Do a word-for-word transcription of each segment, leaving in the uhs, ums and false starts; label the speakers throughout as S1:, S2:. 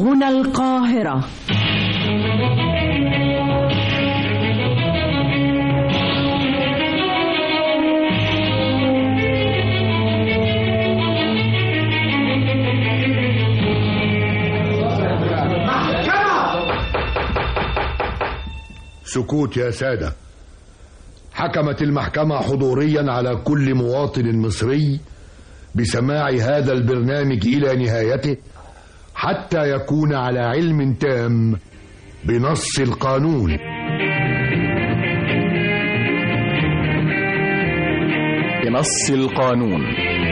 S1: هنا القاهرة.
S2: سكوت يا سادة. حكمت المحكمة حضوريا على كل مواطن مصري بسماع هذا البرنامج إلى نهايته حتى يكون على علم تام بنص القانون.
S3: بنص القانون.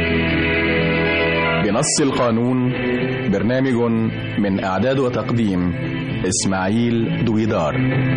S3: بنص القانون برنامج من إعداد وتقديم إسماعيل دويدار.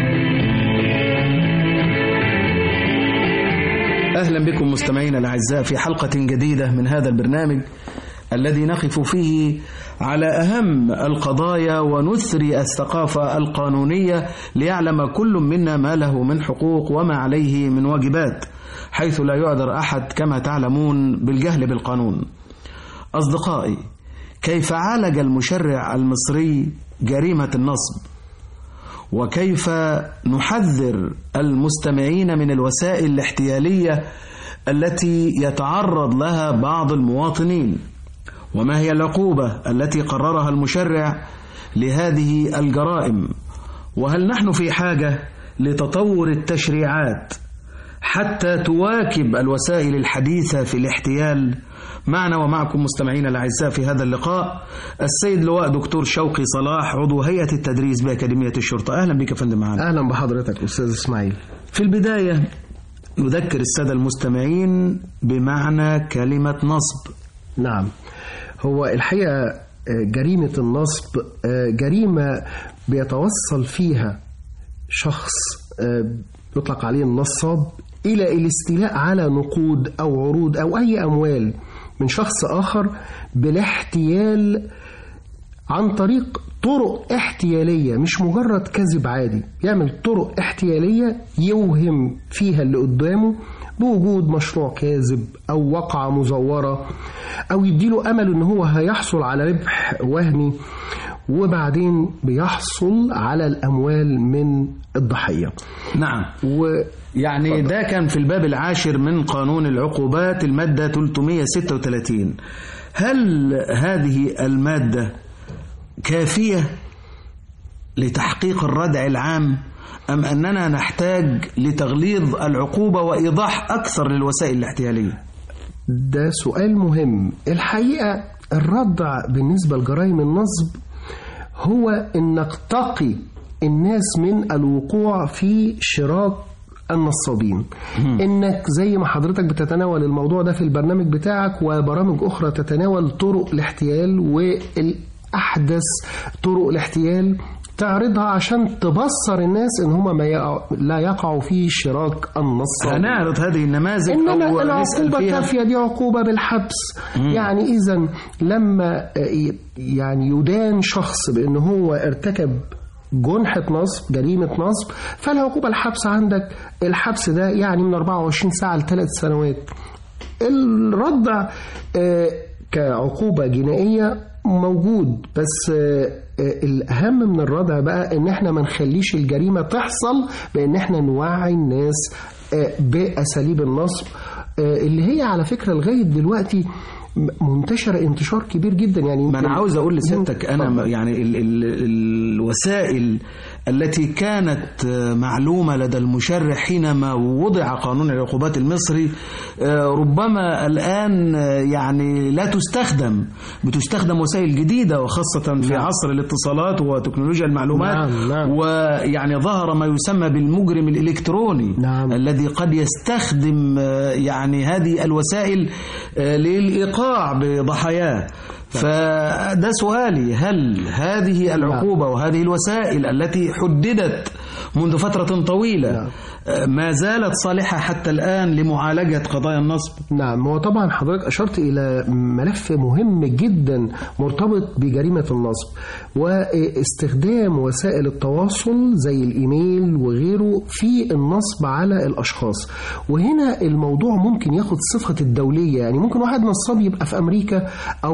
S4: أهلا بكم مستمعينا الأعزاء في حلقة جديدة من هذا البرنامج الذي نقف فيه على أهم القضايا ونثري الثقافة القانونية ليعلم كل منا ما له من حقوق وما عليه من واجبات، حيث لا يعذر أحد كما تعلمون بالجهل بالقانون. أصدقائي، كيف عالج المشرع المصري جريمة النصب؟ وكيف نحذر المستمعين من الوسائل الاحتيالية التي يتعرض لها بعض المواطنين؟ وما هي العقوبة التي قررها المشرع لهذه الجرائم؟ وهل نحن في حاجة لتطور التشريعات حتى تواكب الوسائل الحديثة في الاحتيال؟ معنا ومعكم مستمعين الأعزاء في هذا اللقاء السيد لواء دكتور شوقي صلاح، عضو هيئة التدريس بأكاديمية الشرطة. أهلا بك يا فندم معنا.
S5: أهلا بحضرتك أستاذ إسماعيل.
S4: في البداية نذكر السادة المستمعين بمعنى كلمة نصب.
S5: نعم، هو الحقيقة جريمة النصب جريمة بيتوصل فيها شخص يطلق عليه النصاب إلى الاستيلاء على نقود أو عروض أو أي أموال من شخص آخر بالاحتيال عن طريق طرق احتيالية، مش مجرد كذب عادي، يعمل طرق احتيالية يوهم فيها اللي قدامه بوجود مشروع كاذب أو وقعة مزورة، أو يديله أمل إن هو هيحصل على ربح وهمي، وبعدين بيحصل على الأموال من الضحية.
S4: نعم، و يعني ده كان في الباب العاشر من قانون العقوبات المادة ثلاثمائة وستة وثلاثين. هل هذه المادة كافية لتحقيق الردع العام أم أننا نحتاج لتغليظ العقوبة وإيضاح أكثر للوسائل الاحتيالية؟
S5: ده سؤال مهم. الحقيقة الردع بالنسبة لجرائم النصب هو إنك تقي الناس من الوقوع في شراك النصابين. إنك زي ما حضرتك بتتناول الموضوع ده في البرنامج بتاعك وبرامج أخرى تتناول طرق الاحتيال والأحدث طرق الاحتيال، تعرضها عشان تبصر الناس ان هم ما يقع... لا يقعوا في شراك النصاب.
S4: هنعرض هذه النماذج
S5: انما
S4: أو
S5: العقوبة كافية، دي عقوبة بالحبس. مم. يعني اذا لما يعني يدان شخص بان هو ارتكب جنحة نصب، جريمة نصب، فالعقوبة الحبس عندك، الحبس ده يعني من أربعة وعشرين ساعة لثلاث سنوات. الردع كعقوبة جنائية موجود، بس الأهم من الردع بقى إن احنا ما نخليش الجريمة تحصل بإن احنا نوعي الناس بأساليب النصب اللي هي على فكرة لغاية دلوقتي منتشرة انتشار كبير جدا. يعني
S4: ما أنا عاوز أقول لسيادتك أنا يعني ال ال الوسائل التي كانت معلومة لدى المشرع حينما وضع قانون العقوبات المصري ربما الآن يعني لا تستخدم، بتستخدم وسائل جديدة، وخاصة في عصر الاتصالات وتكنولوجيا المعلومات.
S5: نعم نعم.
S4: ويعني ظهر ما يسمى بالمجرم الإلكتروني.
S5: نعم.
S4: الذي قد يستخدم يعني هذه الوسائل للإيقاع بضحاياه. فده سؤالي، هل هذه العقوبة وهذه الوسائل التي حددت منذ فترة طويلة ما زالت صالحة حتى الآن لمعالجة قضايا النصب؟
S5: نعم، هو طبعا حضرتك أشرت إلى ملف مهم جدا مرتبط بجريمة النصب، واستخدام وسائل التواصل زي الإيميل وغيره في النصب على الأشخاص. وهنا الموضوع ممكن ياخد صفة الدولية، يعني ممكن واحد نصاب يبقى في أمريكا أو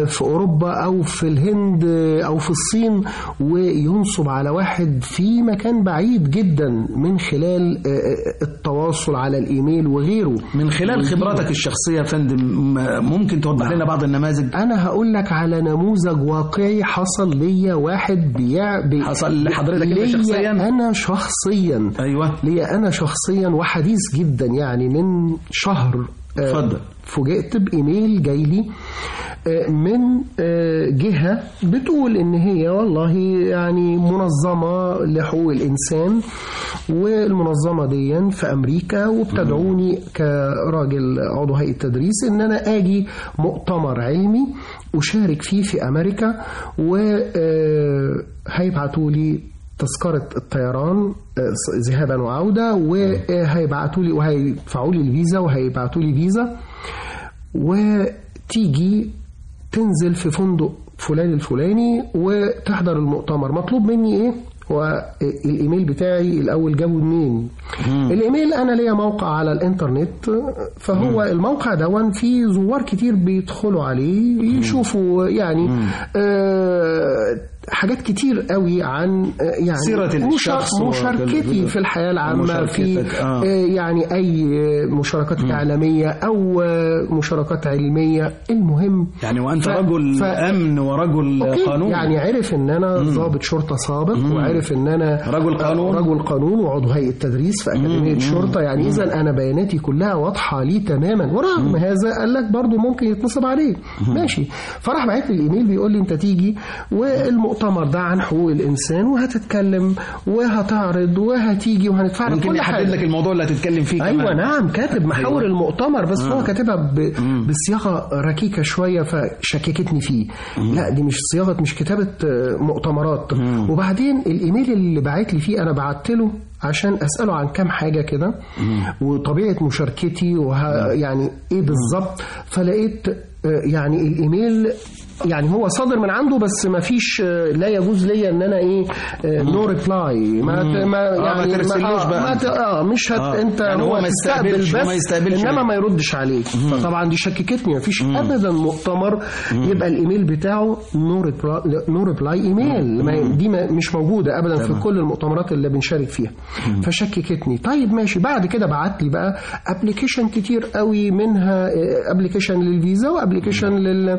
S5: في أوروبا أو في الهند أو في الصين وينصب على واحد في مكان بعيد جدا من خلال التواصل على الإيميل وغيره.
S4: من خلال خبراتك الشخصية يا فندم ممكن توضح لنا بعض النماذج؟
S5: أنا هقول لك على نموذج واقعي حصل ليا. واحد بيع بي
S4: حصل لحضرتك أنت شخصيا؟
S5: أنا شخصيا.
S4: أيوة.
S5: ليا أنا شخصيا وحديث جدا، يعني من شهر
S4: اتفضل.
S5: فوجئت بإيميل جاي لي من جهة بتقول إن هي والله يعني منظمة لحقوق الإنسان، والمنظمة دي في أمريكا، وبتدعوني كراجل عضو هيئة تدريس إن أنا آجي مؤتمر علمي أشارك فيه في أمريكا، وهيبعتوا لي تذكرة الطيران ذهابا وعودة، وهيبعتوا لي وهيدفعوا لي الفيزا وهيبعتوا لي فيزا، وتيجي تنزل في فندق فلان الفلاني وتحضر المؤتمر. مطلوب مني ايه؟ والايميل بتاعي الاول جابه منين؟ الايميل انا ليا موقع على الانترنت، فهو مم. الموقع ده فيه زوار كتير بيدخلوا عليه يشوفوا يعني آه حاجات كتير قوي عن يعني
S4: سيرة الشخص
S5: مشاركتي في الحياة العامة، في آه. يعني أي مشاركات م. إعلامية أو مشاركات علمية. المهم
S4: يعني وأنت ف... رجل ف... أمن ورجل أوكي. قانون،
S5: يعني عرف إن أنا ضابط شرطة سابق، م. وعرف إن أنا
S4: رجل قانون
S5: رجل قانون وعضو هيئة تدريس في أكاديمية الشرطة. يعني إذا أنا بياناتي كلها واضحة لي تماما، ورغم هذا قال لك برضو ممكن يتنصب عليه. م. ماشي. فراح بعت لي الإيميل بيقول لي أنت تيجي والمؤتمر المؤتمر ده عن حقوق الإنسان، وهتتكلم وهتعرض وهتيجي وهندفع لك كل حاجة.
S4: ممكن يحدد لك الموضوع اللي هتتكلم فيه.
S5: أيوة
S4: كمان.
S5: نعم، كاتب محاور أيوة. المؤتمر، بس آه. هو كاتبها ب... بصياغة ركيكة شوية فشككتني فيه. مم. لا دي مش صياغة، مش كتابة مؤتمرات. مم. وبعدين الإيميل اللي بعت لي فيه أنا بعت له عشان أسأله عن كام حاجة كده وطبيعة مشاركتي وه... يعني إيه بالظبط. فلقيت يعني الإيميل يعني هو صادر من عنده، بس ما فيش لا يجوز ليا ان انا ايه نو ريبلاي ما ما يعني
S4: ما ترسلوش بقى
S5: اه مش هت آه. انت يعني هو تستقبل بس ما يستقبلش انما ما يردش عليك. فطبعا دي شككتني، ما فيش ابدا مؤتمر يبقى الايميل بتاعه نو ريبلاي نو ريبلاي ايميل، ما دي ما مش موجوده ابدا في كل المؤتمرات اللي بنشارك فيها. فشككتني. طيب ماشي. بعد كده بعت لي بقى ابلكيشن كتير قوي، منها ابلكيشن للفيزا وابلكيشن لل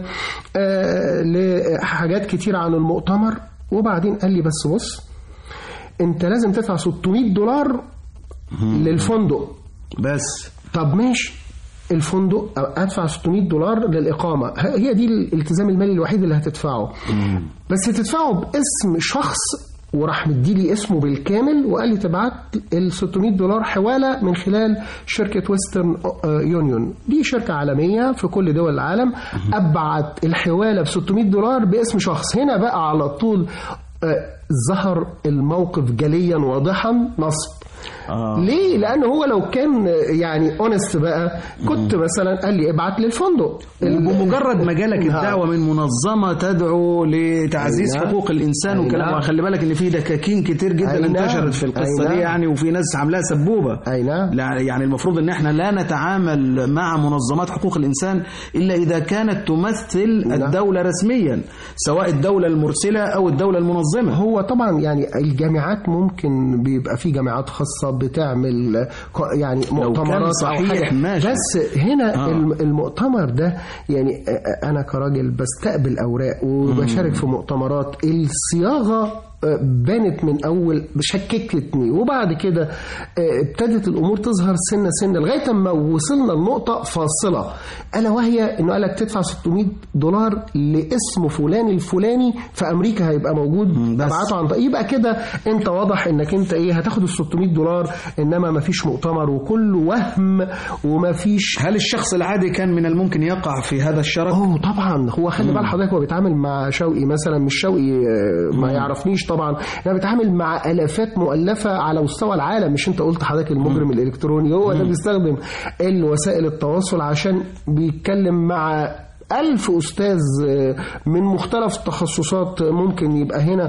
S5: لحاجات كتير عن المؤتمر. وبعدين قال لي بس بص انت لازم تدفع ستمائة دولار للفندق بس. طب ماشي، الفندق ادفع ستمائة دولار للإقامة، هي دي الالتزام المالي الوحيد اللي هتدفعه، بس تدفعه باسم شخص. وراح مديلي اسمه بالكامل وقال لي تبعت ال ستمائة دولار حوالة من خلال شركة ويسترن يونيون، دي شركة عالمية في كل دول العالم. أبعت الحوالة ب ستمائة دولار باسم شخص. هنا بقى على طول ظهر الموقف جليا واضحا، نصب. آه. ليه؟ لأن هو لو كان يعني اونست بقى كنت مم. مثلا قال لي ابعت للفندق.
S4: بمجرد ما جالك الدعوة من منظمة تدعو لتعزيز أينا. حقوق الإنسان وكلام، خلي بالك إن في دكاكين كتير جدا أينا. انتشرت في القصة أينا. دي يعني، وفي ناس عاملاها سبوبة.
S5: أينا.
S4: يعني المفروض إن احنا لا نتعامل مع منظمات حقوق الإنسان إلا إذا كانت تمثل أينا. الدولة رسميا، سواء الدولة المرسلة أو الدولة المنظمة.
S5: هو طبعا يعني الجامعات ممكن بيبقى في جامعات خاصة بتعمل يعني مؤتمرات أو حاجة، بس هنا آه. المؤتمر ده يعني أنا كراجل بستقبل أوراق وبشارك في مؤتمرات، الصياغة بانت من أول شككتني، وبعد كده ابتدت الأمور تظهر سنة سنة لغاية ما وصلنا لنقطة فاصلة، ألا وهي إنه قالك تدفع ستمائة دولار لاسم فلان الفلاني في أمريكا هيبقى موجود، تبعته عن يبقى كده أنت واضح إنك أنت إيه هتاخد ال ستمائة دولار، إنما ما فيش مؤتمر وكله وهم وما فيش.
S4: هل الشخص العادي كان من الممكن يقع في هذا الشرط؟
S5: أوه طبعا. هو خلي بال حضرتك هو بيتعامل مع شوقي مثلا، مش شوقي ما يعرفنيش طبعا، انا بتعامل مع الافات مؤلفه على مستوى العالم. مش انت قلت حضرتك المجرم الالكتروني هو ده بيستخدم الوسائل التواصل عشان بيتكلم مع ألف أستاذ من مختلف التخصصات ممكن يبقى هنا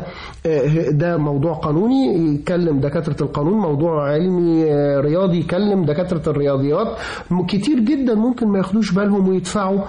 S5: ده موضوع قانوني يكلم دكاترة القانون، موضوع علمي رياضي يكلم دكاترة الرياضيات. كتير جدا ممكن ما ياخدوش بالهم ويدفعوا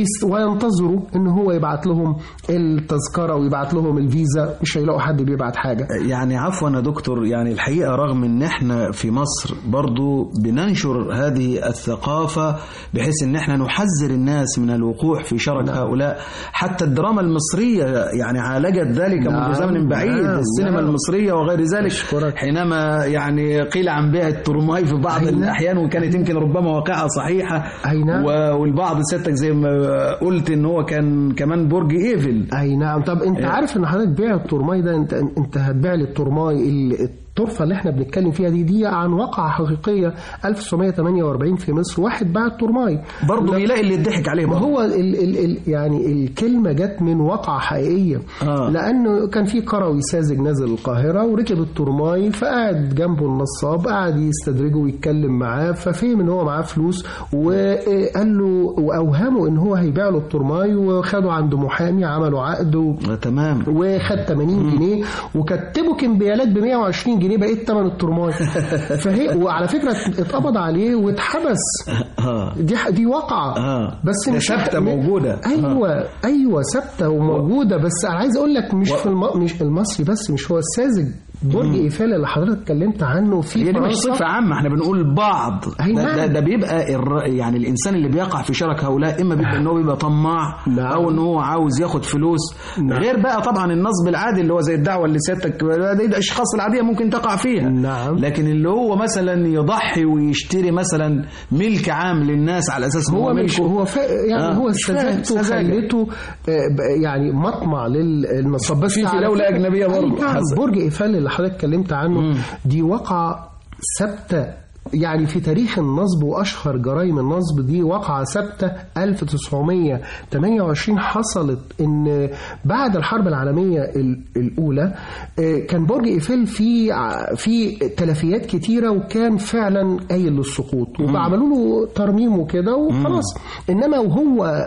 S5: وينتظروا ان هو يبعت لهم التذكرة ويبعت لهم الفيزا، مش هيلاقوا حد بيبعت حاجة.
S4: يعني عفوا يا دكتور، يعني الحقيقة رغم ان احنا في مصر برضو بننشر هذه الثقافة بحيث ان احنا نحذر الناس من الوقوع في شرك نعم. هؤلاء، حتى الدراما المصرية يعني عالجت ذلك نعم. منذ زمن بعيد نعم. السينما نعم. المصرية وغير ذلك أشكرك. حينما يعني قيل عن بيع الترماي في بعض أينا. الأحيان وكانت يمكن ربما واقعة صحيحة
S5: أينا.
S4: والبعض سيادتك زي ما قلت ان هو كان كمان برج ايفل.
S5: اي نعم. طب انت عارف ان حضرتك بيع الترماي ده، انت انت هتبيع لي الترماي الطرفة اللي احنا بنتكلم فيها دي دي عن واقعة حقيقية ألف وتسعمائة وثمانية وأربعين في مصر، واحد باع الترماي
S4: برضه يلاقي اللي يضحك عليه.
S5: ما هو ال ال ال يعني الكلمة جت من واقعة حقيقية آه. لأنه كان في قروي ساذج نازل القاهرة وركب الترماي، فقعد جنبه النصاب قعد يستدرجه ويتكلم معاه، ففهم ان هو معاه فلوس وقال له واوهمه ان هو هيبيع له الترماي، وخده عند محامي عملوا عقد و...
S4: تمام
S5: وخد ثمانين جنيه وكتبوا كمبيالات ب مئة وعشرين جنيه بقيت ثمن الترماي. فهي وعلى فكرة اتقبض عليه واتحبس. دي دي واقعة بس
S4: مش ثابتة موجودة.
S5: ايوه ايوه ثابتة وموجودة، بس انا عايز اقول لك مش و... في الم... مش المصري بس، مش هو الساذج برج ايفل اللي حضرتك اتكلمت عنه في
S4: فرنسا. مش صفة عامة، احنا بنقول بعض ده, ده, ده بيبقى الر... يعني الانسان اللي بيقع في شرك هؤلاء اما بيبقى ان هو بيبقى طماع نعم. او ان هو عاوز ياخد فلوس نعم. غير بقى طبعا النصب العادي اللي هو زي الدعوة اللي سيادتك دي الاشخاص العادية ممكن تقع فيها
S5: نعم.
S4: لكن اللي هو مثلا يضحي ويشتري مثلا ملك عام للناس على اساس
S5: هو ملك هو ف... يعني آه. هو استزادته وخلته يعني مطمع للنصاب. بس
S4: في في دولة أجنبية برضه
S5: برج ايفل اللي حضرتك اتكلمت عنه مم. دي واقعة ثابتة يعني في تاريخ النصب وأشهر جرائم النصب. دي واقعة ثابتة ألف وتسعمائة وثمانية وعشرين حصلت إن بعد الحرب العالمية الأولى كان برج إيفل في في تلفيات كتيرة وكان فعلا قايل للسقوط وبعملوا له ترميم وكده وخلاص. إنما وهو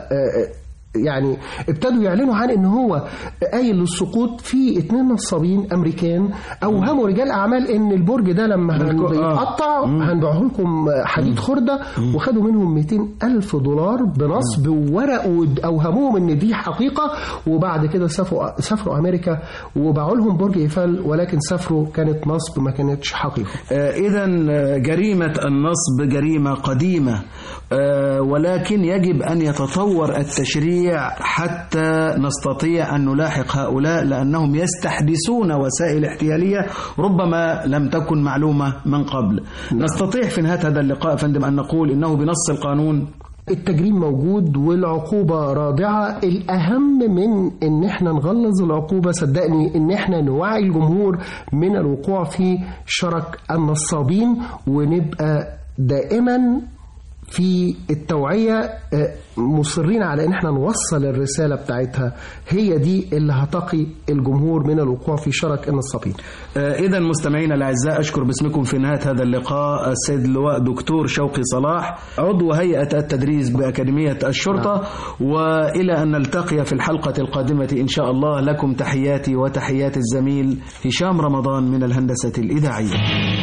S5: يعني ابتدوا يعلنوا عن ان هو قايل للسقوط في اتنين نصابين امريكان اوهموا رجال اعمال ان البرج ده لما هنقطع هنبيعه لكم حديد خردة، وخدوا منهم مئتين ألف دولار بنصب وورق واوهموهم ان دي حقيقة. وبعد كده سافروا سافروا امريكا وباعوا لهم برج ايفل، ولكن سافروا كانت نصب ما كانتش حقيقة.
S4: آه اذا جريمة النصب جريمة قديمة، آه ولكن يجب ان يتطور التشريع حتى نستطيع أن نلاحق هؤلاء، لأنهم يستحدثون وسائل احتيالية ربما لم تكن معلومة من قبل. نعم. نستطيع في نهاية هذا اللقاء فندم أن نقول إنه بنص القانون
S5: التجريم موجود والعقوبة رادعة. الأهم من إن احنا نغلظ العقوبة صدقني إن احنا نوعي الجمهور من الوقوع في شرك النصابين، ونبقى دائما في التوعية مصرين على ان احنا نوصل الرسالة بتاعتها، هي دي اللي هتقي الجمهور من الوقوع في شرك النصابين.
S4: اذا مستمعينا الاعزاء، اشكر باسمكم في نهاية هذا اللقاء السيد اللواء دكتور شوقي صلاح عضو هيئة التدريس بأكاديمية الشرطة. نعم. والى ان نلتقي في الحلقة القادمة ان شاء الله، لكم تحياتي وتحيات الزميل هشام رمضان من الهندسة الإذاعية.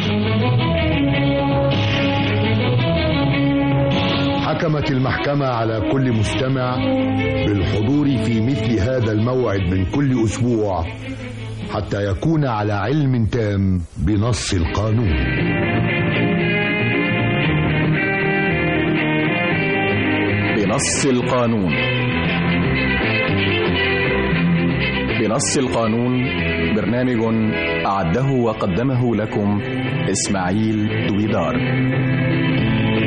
S2: حكمت المحكمة على كل مستمع بالحضور في مثل هذا الموعد من كل أسبوع حتى يكون على علم تام بنص القانون.
S3: بنص القانون. بنص القانون برنامج أعده وقدمه لكم إسماعيل دويدار.